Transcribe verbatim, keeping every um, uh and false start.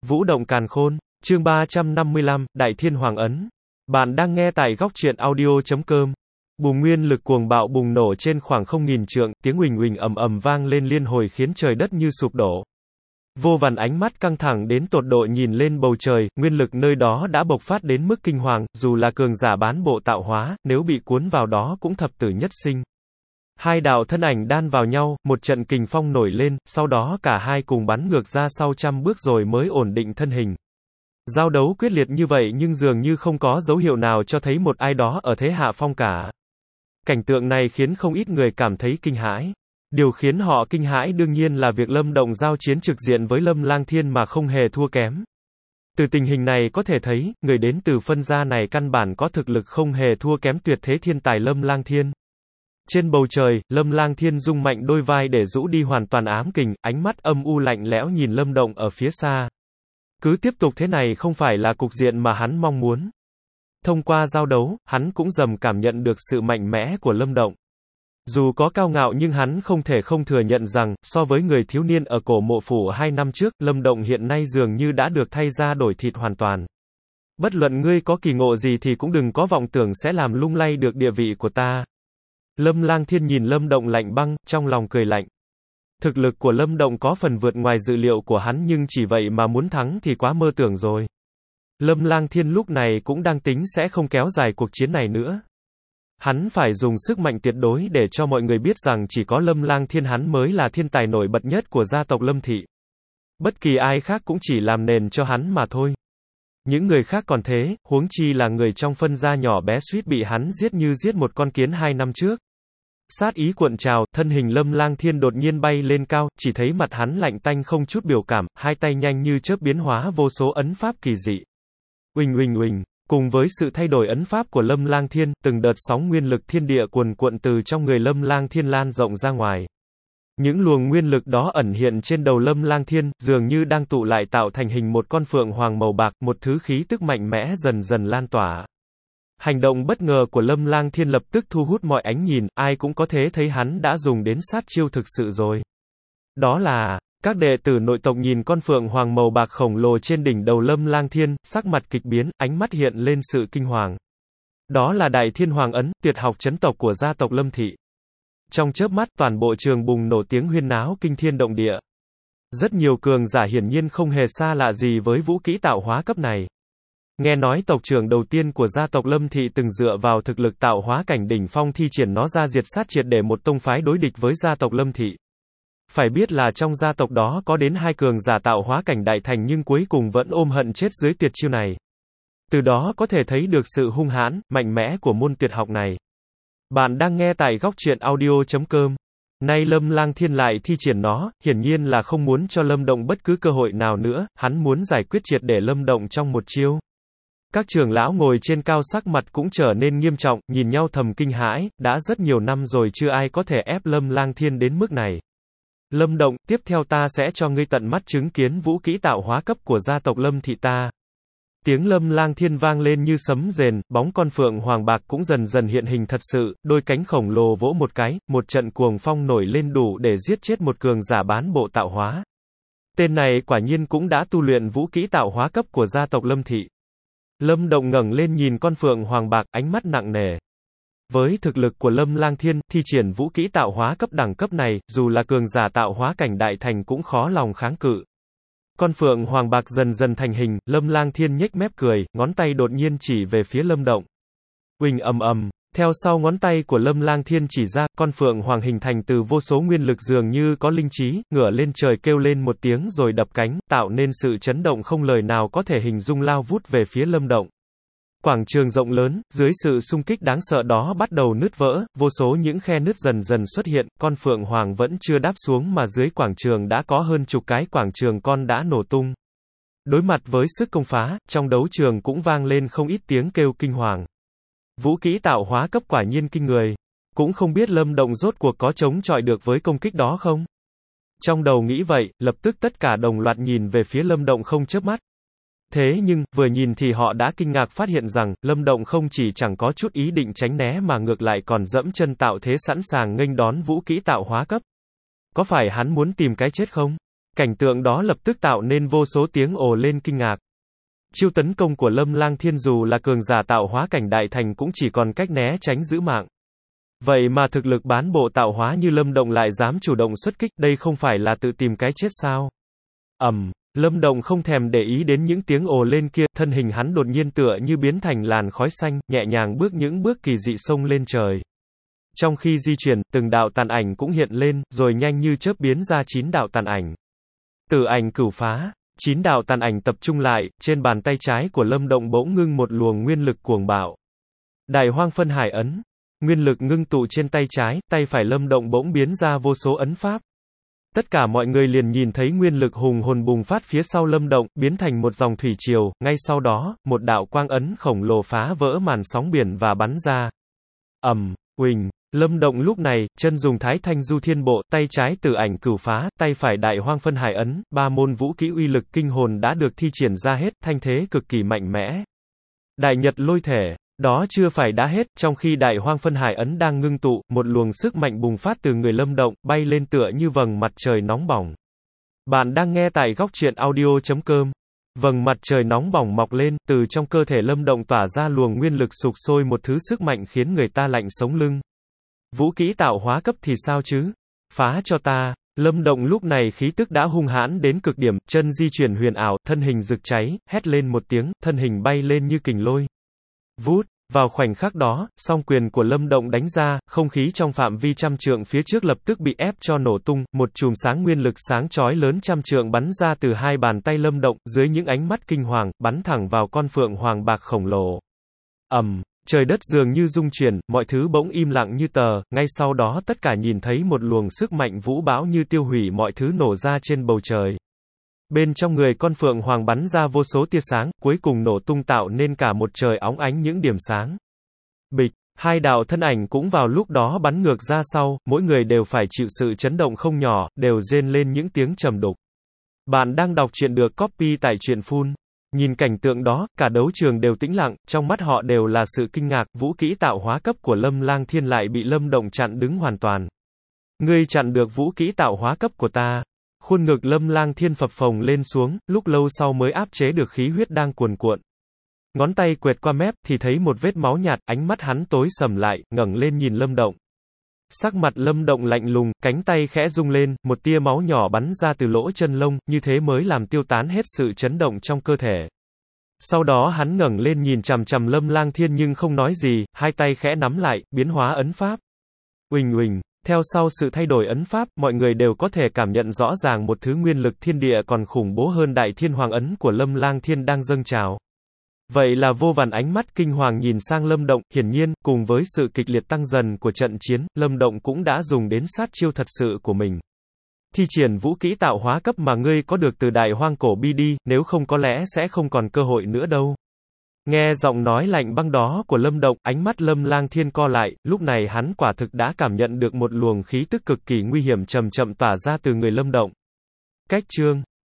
Vũ động càn khôn, chương ba trăm năm mươi lăm, Đại Thiên Hoàng Ấn. Bạn đang nghe tại góc truyện audio chấm com. Bùng nguyên lực cuồng bạo bùng nổ trên khoảng không nghìn trượng, tiếng huỳnh huỳnh ầm ầm vang lên liên hồi khiến trời đất như sụp đổ. Vô vàn ánh mắt căng thẳng đến tột độ nhìn lên bầu trời, nguyên lực nơi đó đã bộc phát đến mức kinh hoàng, dù là cường giả bán bộ tạo hóa, nếu bị cuốn vào đó cũng thập tử nhất sinh. Hai đạo thân ảnh đan vào nhau, một trận kình phong nổi lên, sau đó cả hai cùng bắn ngược ra sau trăm bước rồi mới ổn định thân hình. Giao đấu quyết liệt như vậy nhưng dường như không có dấu hiệu nào cho thấy một ai đó ở thế hạ phong cả. Cảnh tượng này khiến không ít người cảm thấy kinh hãi. Điều khiến họ kinh hãi đương nhiên là việc Lâm Động giao chiến trực diện với Lâm Lang Thiên mà không hề thua kém. Từ tình hình này có thể thấy, người đến từ phân gia này căn bản có thực lực không hề thua kém tuyệt thế thiên tài Lâm Lang Thiên. Trên bầu trời, Lâm Lang Thiên rung mạnh đôi vai để rũ đi hoàn toàn ám kình, ánh mắt âm u lạnh lẽo nhìn Lâm Động ở phía xa. Cứ tiếp tục thế này không phải là cục diện mà hắn mong muốn. Thông qua giao đấu, hắn cũng dần cảm nhận được sự mạnh mẽ của Lâm Động. Dù có cao ngạo nhưng hắn không thể không thừa nhận rằng, so với người thiếu niên ở cổ mộ phủ hai năm trước, Lâm Động hiện nay dường như đã được thay ra đổi thịt hoàn toàn. Bất luận ngươi có kỳ ngộ gì thì cũng đừng có vọng tưởng sẽ làm lung lay được địa vị của ta. Lâm Lang Thiên nhìn Lâm Động lạnh băng, trong lòng cười lạnh. Thực lực của Lâm Động có phần vượt ngoài dự liệu của hắn nhưng chỉ vậy mà muốn thắng thì quá mơ tưởng rồi. Lâm Lang Thiên lúc này cũng đang tính sẽ không kéo dài cuộc chiến này nữa. Hắn phải dùng sức mạnh tuyệt đối để cho mọi người biết rằng chỉ có Lâm Lang Thiên hắn mới là thiên tài nổi bật nhất của gia tộc Lâm Thị. Bất kỳ ai khác cũng chỉ làm nền cho hắn mà thôi. Những người khác còn thế, huống chi là người trong phân gia nhỏ bé suýt bị hắn giết như giết một con kiến hai năm trước. Sát ý cuộn trào, thân hình Lâm Lang Thiên đột nhiên bay lên cao, chỉ thấy mặt hắn lạnh tanh không chút biểu cảm, hai tay nhanh như chớp biến hóa vô số ấn pháp kỳ dị. Uỳnh uỳnh uỳnh, cùng với sự thay đổi ấn pháp của Lâm Lang Thiên, từng đợt sóng nguyên lực thiên địa cuồn cuộn từ trong người Lâm Lang Thiên lan rộng ra ngoài. Những luồng nguyên lực đó ẩn hiện trên đầu Lâm Lang Thiên, dường như đang tụ lại tạo thành hình một con phượng hoàng màu bạc, một thứ khí tức mạnh mẽ dần dần lan tỏa. Hành động bất ngờ của Lâm Lang Thiên lập tức thu hút mọi ánh nhìn, ai cũng có thể thấy hắn đã dùng đến sát chiêu thực sự rồi. Đó là, các đệ tử nội tộc nhìn con phượng hoàng màu bạc khổng lồ trên đỉnh đầu Lâm Lang Thiên, sắc mặt kịch biến, ánh mắt hiện lên sự kinh hoàng. Đó là Đại Thiên Hoàng Ấn, tuyệt học chấn tộc của gia tộc Lâm Thị. Trong chớp mắt toàn bộ trường bùng nổ tiếng huyên náo kinh thiên động địa. Rất nhiều cường giả hiển nhiên không hề xa lạ gì với vũ kỹ tạo hóa cấp này. Nghe nói tộc trưởng đầu tiên của gia tộc Lâm Thị từng dựa vào thực lực tạo hóa cảnh đỉnh phong thi triển nó ra diệt sát triệt để một tông phái đối địch với gia tộc Lâm Thị. Phải biết là trong gia tộc đó có đến hai cường giả tạo hóa cảnh đại thành nhưng cuối cùng vẫn ôm hận chết dưới tuyệt chiêu này. Từ đó có thể thấy được sự hung hãn, mạnh mẽ của môn tuyệt học này. Bạn đang nghe tại góc truyện audio chấm com. Nay Lâm Lang Thiên lại thi triển nó, hiển nhiên là không muốn cho Lâm Động bất cứ cơ hội nào nữa, hắn muốn giải quyết triệt để Lâm Động trong một chiêu. Các trưởng lão ngồi trên cao sắc mặt cũng trở nên nghiêm trọng, nhìn nhau thầm kinh hãi, đã rất nhiều năm rồi chưa ai có thể ép Lâm Lang Thiên đến mức này. Lâm Động, tiếp theo ta sẽ cho ngươi tận mắt chứng kiến vũ kỹ tạo hóa cấp của gia tộc Lâm Thị ta. Tiếng Lâm Lang Thiên vang lên như sấm rền, bóng con phượng hoàng bạc cũng dần dần hiện hình thật sự, đôi cánh khổng lồ vỗ một cái, một trận cuồng phong nổi lên đủ để giết chết một cường giả bán bộ tạo hóa. Tên này quả nhiên cũng đã tu luyện vũ kỹ tạo hóa cấp của gia tộc Lâm Thị. Lâm Động ngẩng lên nhìn con phượng hoàng bạc, ánh mắt nặng nề. Với thực lực của Lâm Lang Thiên, thi triển vũ kỹ tạo hóa cấp đẳng cấp này, dù là cường giả tạo hóa cảnh đại thành cũng khó lòng kháng cự. Con phượng hoàng bạc dần dần thành hình, Lâm Lang Thiên nhếch mép cười, ngón tay đột nhiên chỉ về phía Lâm Động. Uỳnh ầm ầm, theo sau ngón tay của Lâm Lang Thiên chỉ ra, con phượng hoàng hình thành từ vô số nguyên lực dường như có linh trí, ngửa lên trời kêu lên một tiếng rồi đập cánh, tạo nên sự chấn động không lời nào có thể hình dung lao vút về phía Lâm Động. Quảng trường rộng lớn, dưới sự xung kích đáng sợ đó bắt đầu nứt vỡ, vô số những khe nứt dần dần xuất hiện, con phượng hoàng vẫn chưa đáp xuống mà dưới quảng trường đã có hơn chục cái quảng trường con đã nổ tung. Đối mặt với sức công phá, trong đấu trường cũng vang lên không ít tiếng kêu kinh hoàng. Vũ kỹ tạo hóa cấp quả nhiên kinh người. Cũng không biết Lâm Động rốt cuộc có chống chọi được với công kích đó không? Trong đầu nghĩ vậy, lập tức tất cả đồng loạt nhìn về phía Lâm Động không chớp mắt. Thế nhưng, vừa nhìn thì họ đã kinh ngạc phát hiện rằng, Lâm Động không chỉ chẳng có chút ý định tránh né mà ngược lại còn dẫm chân tạo thế sẵn sàng nghênh đón vũ kỹ tạo hóa cấp. Có phải hắn muốn tìm cái chết không? Cảnh tượng đó lập tức tạo nên vô số tiếng ồ lên kinh ngạc. Chiêu tấn công của Lâm Lang Thiên dù là cường giả tạo hóa cảnh đại thành cũng chỉ còn cách né tránh giữ mạng. Vậy mà thực lực bán bộ tạo hóa như Lâm Động lại dám chủ động xuất kích, đây không phải là tự tìm cái chết sao? Ầm, Lâm Động không thèm để ý đến những tiếng ồ lên kia, thân hình hắn đột nhiên tựa như biến thành làn khói xanh, nhẹ nhàng bước những bước kỳ dị xông lên trời. Trong khi di chuyển, từng đạo tàn ảnh cũng hiện lên, rồi nhanh như chớp biến ra chín đạo tàn ảnh. Tử ảnh cửu phá, chín đạo tàn ảnh tập trung lại, trên bàn tay trái của Lâm Động bỗng ngưng một luồng nguyên lực cuồng bạo. Đại Hoang Phân Hải ấn, nguyên lực ngưng tụ trên tay trái, tay phải Lâm Động bỗng biến ra vô số ấn pháp. Tất cả mọi người liền nhìn thấy nguyên lực hùng hồn bùng phát phía sau Lâm Động, biến thành một dòng thủy triều, ngay sau đó, một đạo quang ấn khổng lồ phá vỡ màn sóng biển và bắn ra. Ầm, uỳnh, Lâm Động lúc này, chân dùng Thái Thanh Du Thiên Bộ, tay trái Tử ảnh cửu phá, tay phải Đại Hoang Phân Hải ấn, ba môn vũ kỹ uy lực kinh hồn đã được thi triển ra hết, thanh thế cực kỳ mạnh mẽ. Đại Nhật Lôi Thể, đó chưa phải đã hết, trong khi Đại Hoang Phân Hải ấn đang ngưng tụ, một luồng sức mạnh bùng phát từ người Lâm Động, bay lên tựa như vầng mặt trời nóng bỏng. Bạn đang nghe tại góc truyện audio chấm com. Vầng mặt trời nóng bỏng mọc lên, từ trong cơ thể Lâm Động tỏa ra luồng nguyên lực sục sôi một thứ sức mạnh khiến người ta lạnh sống lưng. Vũ kỹ tạo hóa cấp thì sao chứ? Phá cho ta! Lâm Động lúc này khí tức đã hung hãn đến cực điểm, chân di chuyển huyền ảo, thân hình rực cháy, hét lên một tiếng, thân hình bay lên như kình lôi. Vút! Vào khoảnh khắc đó, song quyền của Lâm Động đánh ra, không khí trong phạm vi trăm trượng phía trước lập tức bị ép cho nổ tung, một chùm sáng nguyên lực sáng chói lớn trăm trượng bắn ra từ hai bàn tay Lâm Động, dưới những ánh mắt kinh hoàng, bắn thẳng vào con phượng hoàng bạc khổng lồ. Ầm, trời đất dường như rung chuyển, mọi thứ bỗng im lặng như tờ, ngay sau đó tất cả nhìn thấy một luồng sức mạnh vũ bão như tiêu hủy mọi thứ nổ ra trên bầu trời. Bên trong người con phượng hoàng bắn ra vô số tia sáng, cuối cùng nổ tung tạo nên cả một trời óng ánh những điểm sáng. Bịch, hai đạo thân ảnh cũng vào lúc đó bắn ngược ra sau, mỗi người đều phải chịu sự chấn động không nhỏ, đều rên lên những tiếng trầm đục. Bạn đang đọc truyện được copy tại truyện phun. Nhìn cảnh tượng đó, cả đấu trường đều tĩnh lặng, trong mắt họ đều là sự kinh ngạc, vũ kỹ tạo hóa cấp của Lâm Lang Thiên lại bị Lâm Động chặn đứng hoàn toàn. Ngươi chặn được vũ kỹ tạo hóa cấp của ta. Khuôn ngực Lâm Lang Thiên phập phồng lên xuống, lúc lâu sau mới áp chế được khí huyết đang cuồn cuộn. Ngón tay quẹt qua mép, thì thấy một vết máu nhạt, ánh mắt hắn tối sầm lại, ngẩng lên nhìn Lâm Động. Sắc mặt Lâm Động lạnh lùng, cánh tay khẽ rung lên, một tia máu nhỏ bắn ra từ lỗ chân lông, như thế mới làm tiêu tán hết sự chấn động trong cơ thể. Sau đó hắn ngẩng lên nhìn chằm chằm Lâm Lang Thiên nhưng không nói gì, hai tay khẽ nắm lại, biến hóa ấn pháp. Uỳnh uỳnh. Theo sau sự thay đổi ấn pháp, mọi người đều có thể cảm nhận rõ ràng một thứ nguyên lực thiên địa còn khủng bố hơn Đại Thiên Hoàng ấn của Lâm Lang Thiên đang dâng trào. Vậy là vô vàn ánh mắt kinh hoàng nhìn sang Lâm Động, hiển nhiên, cùng với sự kịch liệt tăng dần của trận chiến, Lâm Động cũng đã dùng đến sát chiêu thật sự của mình. Thi triển vũ kỹ tạo hóa cấp mà ngươi có được từ Đại Hoang cổ bi đi, nếu không có lẽ sẽ không còn cơ hội nữa đâu. Nghe giọng nói lạnh băng đó của Lâm Động, ánh mắt Lâm Lang Thiên co lại, lúc này hắn quả thực đã cảm nhận được một luồng khí tức cực kỳ nguy hiểm chậm chậm tỏa ra từ người Lâm Động. Cách chương